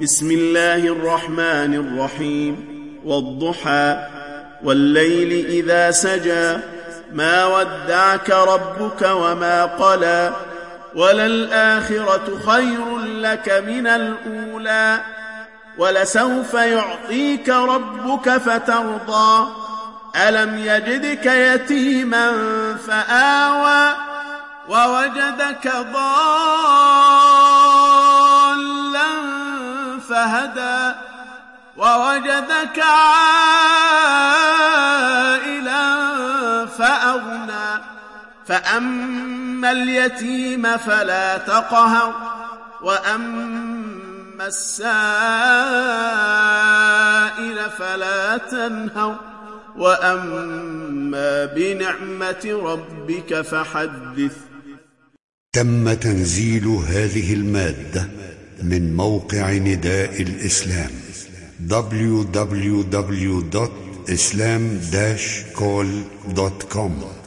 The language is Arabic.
بسم الله الرحمن الرحيم. والضحى والليل إذا سجى ما ودعك ربك وما قلى وللآخرة خير لك من الأولى ولسوف يعطيك ربك فترضى ألم يجدك يتيما فآوى ووجدك ضالا فهدى ووجدك عائلا فأغنى فأما اليتيم فلا تقهر وأما السائل فلا تنهر وأما بنعمة ربك فحدث. تم تنزيل هذه المادة من موقع نداء الإسلام www.islam-call.com